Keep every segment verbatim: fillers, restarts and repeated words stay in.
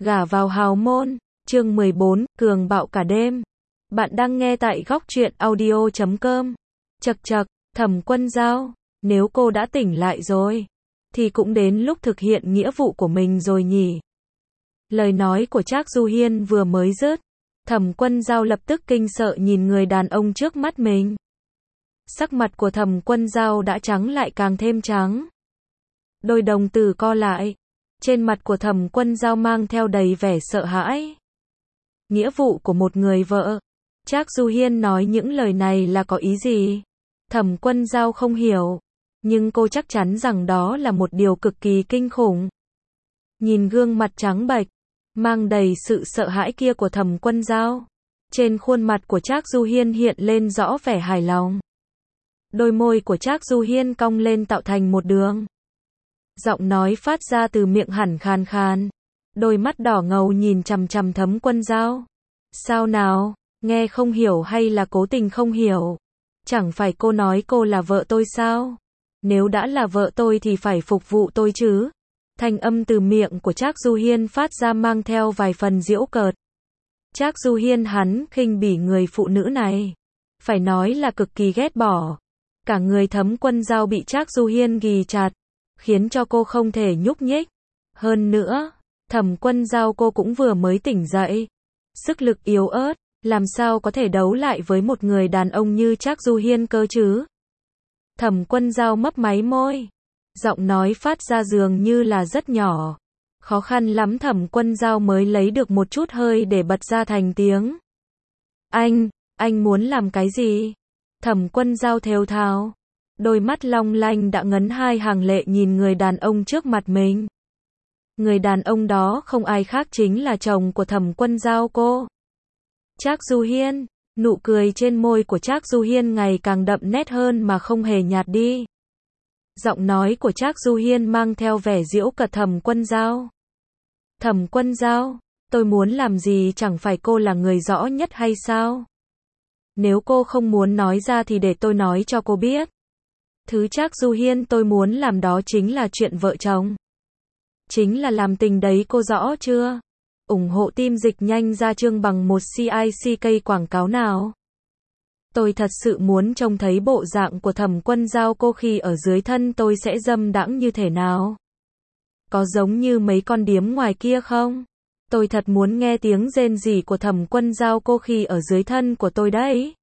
Gả vào hào môn, chương mười bốn, cường bạo cả đêm. Bạn đang nghe tại góc truyện audio chấm com. Chậc chậc, Thẩm Quân Dao, nếu cô đã tỉnh lại rồi, thì cũng đến lúc thực hiện nghĩa vụ của mình rồi nhỉ. Lời nói của Trác Du Hiên vừa mới dứt, Thẩm Quân Dao lập tức kinh sợ nhìn người đàn ông trước mắt mình. Sắc mặt của Thẩm Quân Dao đã trắng lại càng thêm trắng. Đôi đồng tử co lại. Trên mặt của Thẩm Quân Dao mang theo đầy vẻ sợ hãi. Nghĩa vụ của một người vợ. Trác Du Hiên nói những lời này là có ý gì? Thẩm Quân Dao không hiểu. Nhưng cô chắc chắn rằng đó là một điều cực kỳ kinh khủng. Nhìn gương mặt trắng bệch, mang đầy sự sợ hãi kia của Thẩm Quân Dao. Trên khuôn mặt của Trác Du Hiên hiện lên rõ vẻ hài lòng. Đôi môi của Trác Du Hiên cong lên tạo thành một đường. Giọng nói phát ra từ miệng hẳn khàn khàn. Đôi mắt đỏ ngầu nhìn chằm chằm Thẩm Quân Dao. Sao nào, nghe không hiểu hay là cố tình không hiểu? Chẳng phải cô nói cô là vợ tôi sao? Nếu đã là vợ tôi thì phải phục vụ tôi chứ? Thanh âm từ miệng của Trác Du Hiên phát ra mang theo vài phần giễu cợt. Trác Du Hiên hắn khinh bỉ người phụ nữ này. Phải nói là cực kỳ ghét bỏ. Cả người Thẩm Quân Dao bị Trác Du Hiên ghì chặt, khiến cho cô không thể nhúc nhích. Hơn nữa, Thẩm Quân Dao cô cũng vừa mới tỉnh dậy. Sức lực yếu ớt, làm sao có thể đấu lại với một người đàn ông như Trác Du Hiên cơ chứ? Thẩm Quân Dao mấp máy môi. Giọng nói phát ra dường như là rất nhỏ. Khó khăn lắm Thẩm Quân Dao mới lấy được một chút hơi để bật ra thành tiếng. Anh, anh muốn làm cái gì? Thẩm Quân Dao thều thào. Đôi mắt long lanh đã ngấn hai hàng lệ nhìn người đàn ông trước mặt mình. Người đàn ông đó không ai khác chính là chồng của Thẩm Quân Dao cô. Trác Du Hiên, nụ cười trên môi của Trác Du Hiên ngày càng đậm nét hơn mà không hề nhạt đi. Giọng nói của Trác Du Hiên mang theo vẻ giễu cợt Thẩm Quân Dao. Thẩm Quân Dao, tôi muốn làm gì chẳng phải cô là người rõ nhất hay sao? Nếu cô không muốn nói ra thì để tôi nói cho cô biết. Thứ Trác Du Hiên tôi muốn làm đó chính là chuyện vợ chồng. Chính là làm tình đấy, cô rõ chưa? ủng hộ team dịch nhanh ra chương bằng một xê i xê ca quảng cáo nào. Tôi thật sự muốn trông thấy bộ dạng của Thẩm Quân Dao cô khi ở dưới thân tôi sẽ dâm đãng như thế nào. Có giống như mấy con điếm ngoài kia không? Tôi thật muốn nghe tiếng rên rỉ của Thẩm Quân Dao cô khi ở dưới thân của tôi đấy.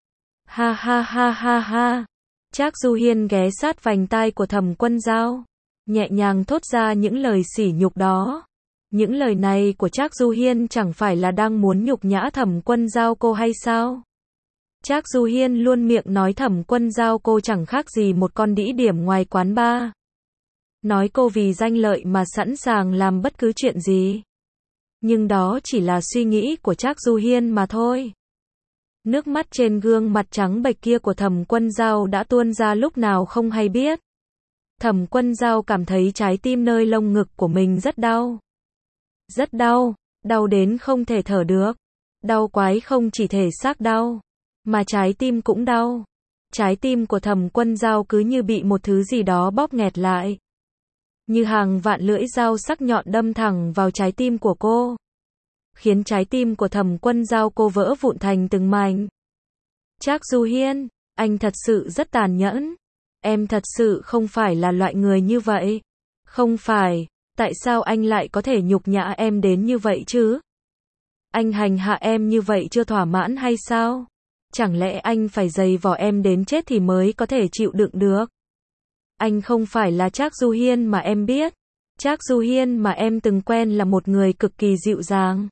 Ha ha ha ha ha. Trác Du Hiên ghé sát vành tai của Thẩm Quân Dao, nhẹ nhàng thốt ra những lời sỉ nhục đó. Những lời này của Trác Du Hiên chẳng phải là đang muốn nhục nhã Thẩm Quân Dao cô hay sao? Trác Du Hiên luôn miệng nói Thẩm Quân Dao cô chẳng khác gì một con đĩ điểm ngoài quán bar. Nói cô vì danh lợi mà sẵn sàng làm bất cứ chuyện gì. Nhưng đó chỉ là suy nghĩ của Trác Du Hiên mà thôi. Nước mắt trên gương mặt trắng bệch kia của Thẩm Quân Dao đã tuôn ra lúc nào không hay biết. Thẩm Quân Dao cảm thấy trái tim nơi lồng ngực của mình rất đau. Rất đau, đau đến không thể thở được. Đau quái không chỉ thể xác đau, mà trái tim cũng đau. Trái tim của Thẩm Quân Dao cứ như bị một thứ gì đó bóp nghẹt lại. Như hàng vạn lưỡi dao sắc nhọn đâm thẳng vào trái tim của cô. Khiến trái tim của Thẩm Quân Dao cô vỡ vụn thành từng mảnh. Trác Du Hiên, anh thật sự rất tàn nhẫn. Em thật sự không phải là loại người như vậy. Không phải, tại sao anh lại có thể nhục nhã em đến như vậy chứ? Anh hành hạ em như vậy chưa thỏa mãn hay sao? Chẳng lẽ anh phải giày vò em đến chết thì mới có thể chịu đựng được? Anh không phải là Trác Du Hiên mà em biết. Trác Du Hiên mà em từng quen là một người cực kỳ dịu dàng.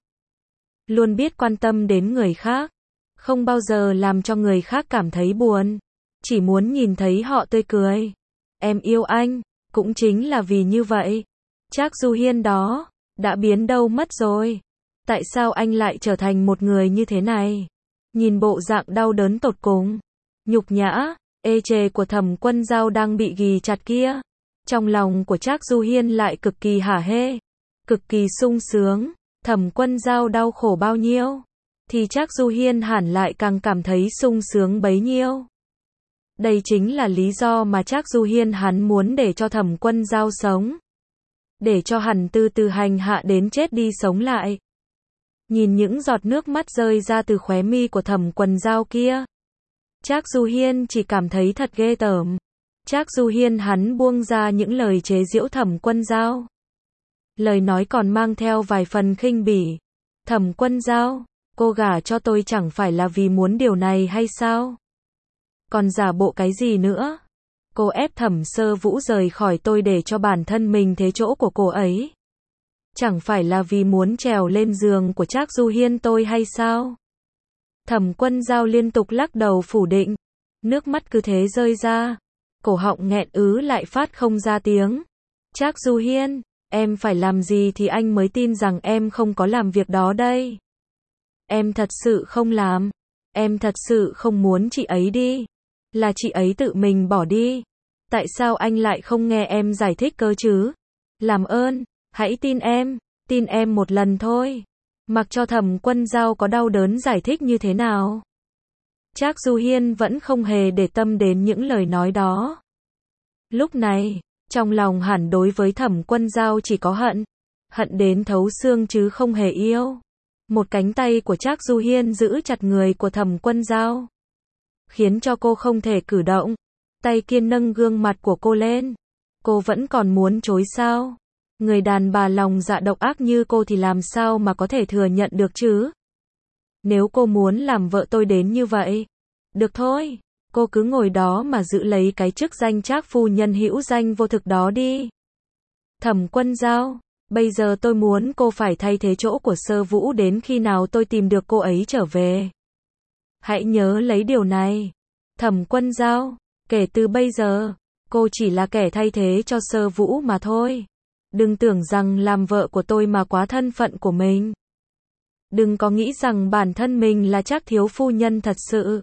Luôn biết quan tâm đến người khác. Không bao giờ làm cho người khác cảm thấy buồn. Chỉ muốn nhìn thấy họ tươi cười. Em yêu anh, cũng chính là vì như vậy. Trác Du Hiên đó, đã biến đâu mất rồi. Tại sao anh lại trở thành một người như thế này? Nhìn bộ dạng đau đớn tột cùng, nhục nhã, ê chề của Thẩm Quân Dao đang bị ghì chặt kia. Trong lòng của Trác Du Hiên lại cực kỳ hả hê, cực kỳ sung sướng. Thẩm Quân Dao đau khổ bao nhiêu, thì Trác Du Hiên hẳn lại càng cảm thấy sung sướng bấy nhiêu. Đây chính là lý do mà Trác Du Hiên hắn muốn để cho Thẩm Quân Dao sống. để cho hắn từ từ hành hạ đến chết đi sống lại. Nhìn những giọt nước mắt rơi ra từ khóe mi của Thẩm Quần Dao kia, Trác Du Hiên chỉ cảm thấy thật ghê tởm. Trác Du Hiên hắn buông ra những lời chế giễu Thẩm Quân Dao. Lời nói còn mang theo vài phần khinh bỉ. Thẩm Quân Dao, cô gả cho tôi chẳng phải là vì muốn điều này hay sao? Còn giả bộ cái gì nữa? Cô ép Thẩm Sơ Vũ rời khỏi tôi để cho bản thân mình thế chỗ của cô ấy. Chẳng phải là vì muốn trèo lên giường của Trác Du Hiên tôi hay sao? Thẩm Quân Dao liên tục lắc đầu phủ định. Nước mắt cứ thế rơi ra. Cổ họng nghẹn ứ lại phát không ra tiếng. Trác Du Hiên, em phải làm gì thì anh mới tin rằng em không có làm việc đó đây? Em thật sự không làm. Em thật sự không muốn chị ấy đi. Là chị ấy tự mình bỏ đi. Tại sao anh lại không nghe em giải thích cơ chứ? Làm ơn, hãy tin em, tin em một lần thôi. Mặc cho Thẩm Quân Dao có đau đớn giải thích như thế nào. Trác Du Hiên vẫn không hề để tâm đến những lời nói đó. Lúc này, trong lòng hẳn đối với Thẩm Quân Dao chỉ có hận. Hận đến thấu xương chứ không hề yêu. Một cánh tay của Trác Du Hiên giữ chặt người của Thẩm Quân Dao, khiến cho cô không thể cử động. Tay kia nâng gương mặt của cô lên. Cô vẫn còn muốn chối sao? Người đàn bà lòng dạ độc ác như cô thì làm sao mà có thể thừa nhận được chứ? Nếu cô muốn làm vợ tôi đến như vậy, được thôi, cô cứ ngồi đó mà giữ lấy cái chức danh Trác phu nhân hữu danh vô thực đó đi. Thẩm Quân Dao, bây giờ tôi muốn cô phải thay thế chỗ của Sơ Vũ đến khi nào tôi tìm được cô ấy trở về. Hãy nhớ lấy điều này. Thẩm Quân Dao, kể từ bây giờ, cô chỉ là kẻ thay thế cho Sơ Vũ mà thôi. Đừng tưởng rằng làm vợ của tôi mà quá thân phận của mình. Đừng có nghĩ rằng bản thân mình là Trác thiếu phu nhân thật sự.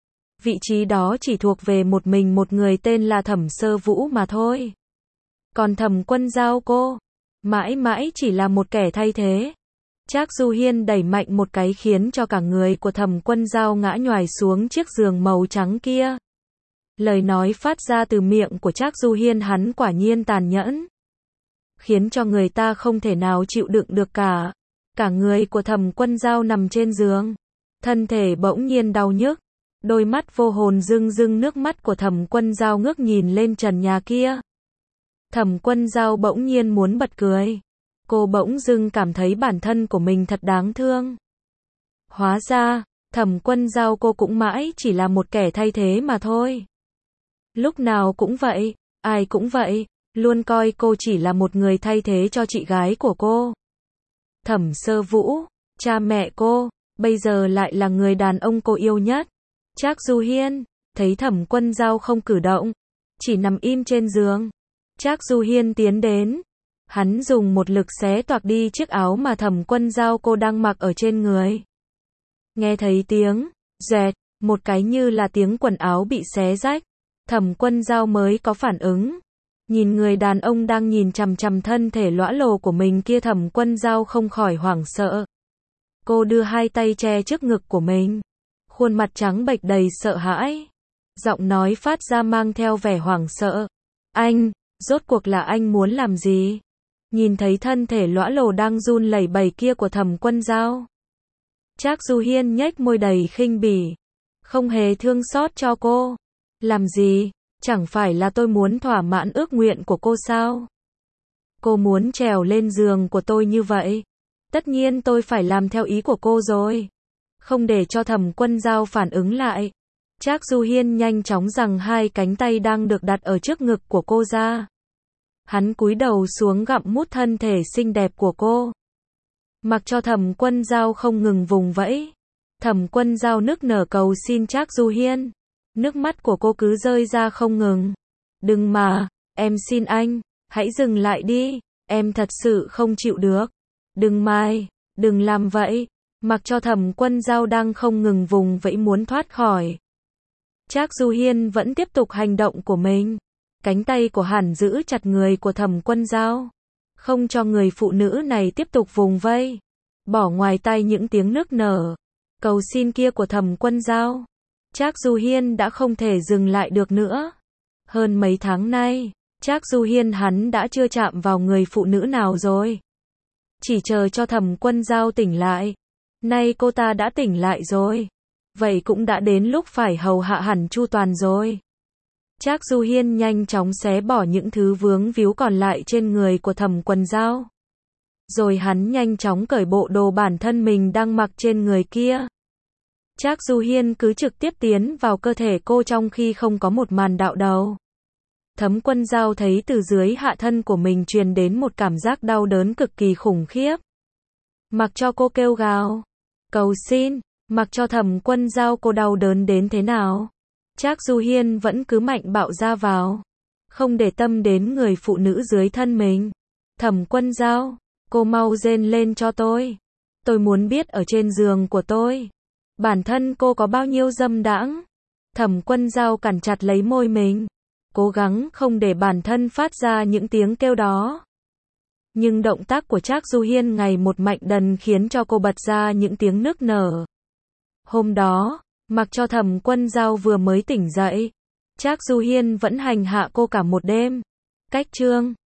Vị trí đó chỉ thuộc về một mình một người tên là Thẩm Sơ Vũ mà thôi. Còn Thẩm Quân Dao cô, mãi mãi chỉ là một kẻ thay thế. Trác Du Hiên đẩy mạnh một cái khiến cho cả người của Thẩm Quân Dao ngã nhoài xuống chiếc giường màu trắng kia. Lời nói phát ra từ miệng của Trác Du Hiên hắn quả nhiên tàn nhẫn, khiến cho người ta không thể nào chịu đựng được cả. Cả người của Thẩm Quân Dao nằm trên giường, thân thể bỗng nhiên đau nhức, đôi mắt vô hồn rưng rưng nước mắt của Thẩm Quân Dao ngước nhìn lên trần nhà kia. Thẩm Quân Dao bỗng nhiên muốn bật cười. Cô bỗng dưng cảm thấy bản thân của mình thật đáng thương. Hóa ra, Thẩm Quân Dao cô cũng mãi chỉ là một kẻ thay thế mà thôi. Lúc nào cũng vậy, ai cũng vậy, luôn coi cô chỉ là một người thay thế cho chị gái của cô. Thẩm Sơ Vũ, cha mẹ cô, bây giờ lại là người đàn ông cô yêu nhất. Trác Du Hiên, thấy Thẩm Quân Dao không cử động, chỉ nằm im trên giường. Trác Du Hiên tiến đến. Hắn dùng một lực xé toạc đi chiếc áo mà Thẩm Quân Dao cô đang mặc ở trên người. Nghe thấy tiếng dẹt, một cái như là tiếng quần áo bị xé rách. Thẩm Quân Dao mới có phản ứng. Nhìn người đàn ông đang nhìn chằm chằm thân thể lõa lồ của mình kia, Thẩm Quân Dao không khỏi hoảng sợ. Cô đưa hai tay che trước ngực của mình, khuôn mặt trắng bệch đầy sợ hãi. Giọng nói phát ra mang theo vẻ hoảng sợ. Anh, rốt cuộc là anh muốn làm gì? Nhìn thấy thân thể lõa lồ đang run lẩy bẩy kia của Thẩm Quân Dao, Trác Du Hiên nhếch môi đầy khinh bỉ, không hề thương xót cho cô. Làm gì? Chẳng phải là tôi muốn thỏa mãn ước nguyện của cô sao? Cô muốn trèo lên giường của tôi như vậy, tất nhiên tôi phải làm theo ý của cô rồi. Không để cho Thẩm Quân Dao phản ứng lại, Trác Du Hiên nhanh chóng giằng hai cánh tay đang được đặt ở trước ngực của cô ra. Hắn cúi đầu xuống gặm mút thân thể xinh đẹp của cô. Mặc cho Thẩm Quân Dao không ngừng vùng vẫy. Thẩm Quân Dao nức nở cầu xin Trác Du Hiên. Nước mắt của cô cứ rơi ra không ngừng. Đừng mà, em xin anh, hãy dừng lại đi, em thật sự không chịu được. Đừng mai, đừng làm vậy. Mặc cho Thẩm Quân Dao đang không ngừng vùng vẫy muốn thoát khỏi, Trác Du Hiên vẫn tiếp tục hành động của mình. Cánh tay của hắn giữ chặt người của Thẩm Quân Dao, không cho người phụ nữ này tiếp tục vùng vây. Bỏ ngoài tai những tiếng nức nở, cầu xin kia của Thẩm Quân Dao, Trác Du Hiên đã không thể dừng lại được nữa. Hơn mấy tháng nay, Trác Du Hiên hắn đã chưa chạm vào người phụ nữ nào rồi. Chỉ chờ cho Thẩm Quân Dao tỉnh lại. Nay cô ta đã tỉnh lại rồi. Vậy cũng đã đến lúc phải hầu hạ hẳn chu toàn rồi. Trác Du Hiên nhanh chóng xé bỏ những thứ vướng víu còn lại trên người của Thẩm Quân Dao. Rồi hắn nhanh chóng cởi bộ đồ bản thân mình đang mặc trên người kia. Trác Du Hiên cứ trực tiếp tiến vào cơ thể cô trong khi không có một màn đạo đầu. Thẩm Quân Dao thấy từ dưới hạ thân của mình truyền đến một cảm giác đau đớn cực kỳ khủng khiếp. Mặc cho cô kêu gào, cầu xin, mặc cho Thẩm Quân Dao cô đau đớn đến thế nào. Trác Du Hiên vẫn cứ mạnh bạo ra vào, không để tâm đến người phụ nữ dưới thân mình. Thẩm Quân Dao, cô mau rên lên cho tôi. Tôi muốn biết ở trên giường của tôi, bản thân cô có bao nhiêu dâm đãng. Thẩm Quân Dao cắn chặt lấy môi mình, cố gắng không để bản thân phát ra những tiếng kêu đó. Nhưng động tác của Trác Du Hiên ngày một mạnh dần khiến cho cô bật ra những tiếng nức nở. Hôm đó, mặc cho Thẩm Quân Dao vừa mới tỉnh dậy, Trác Du Hiên vẫn hành hạ cô cả một đêm. Cách chương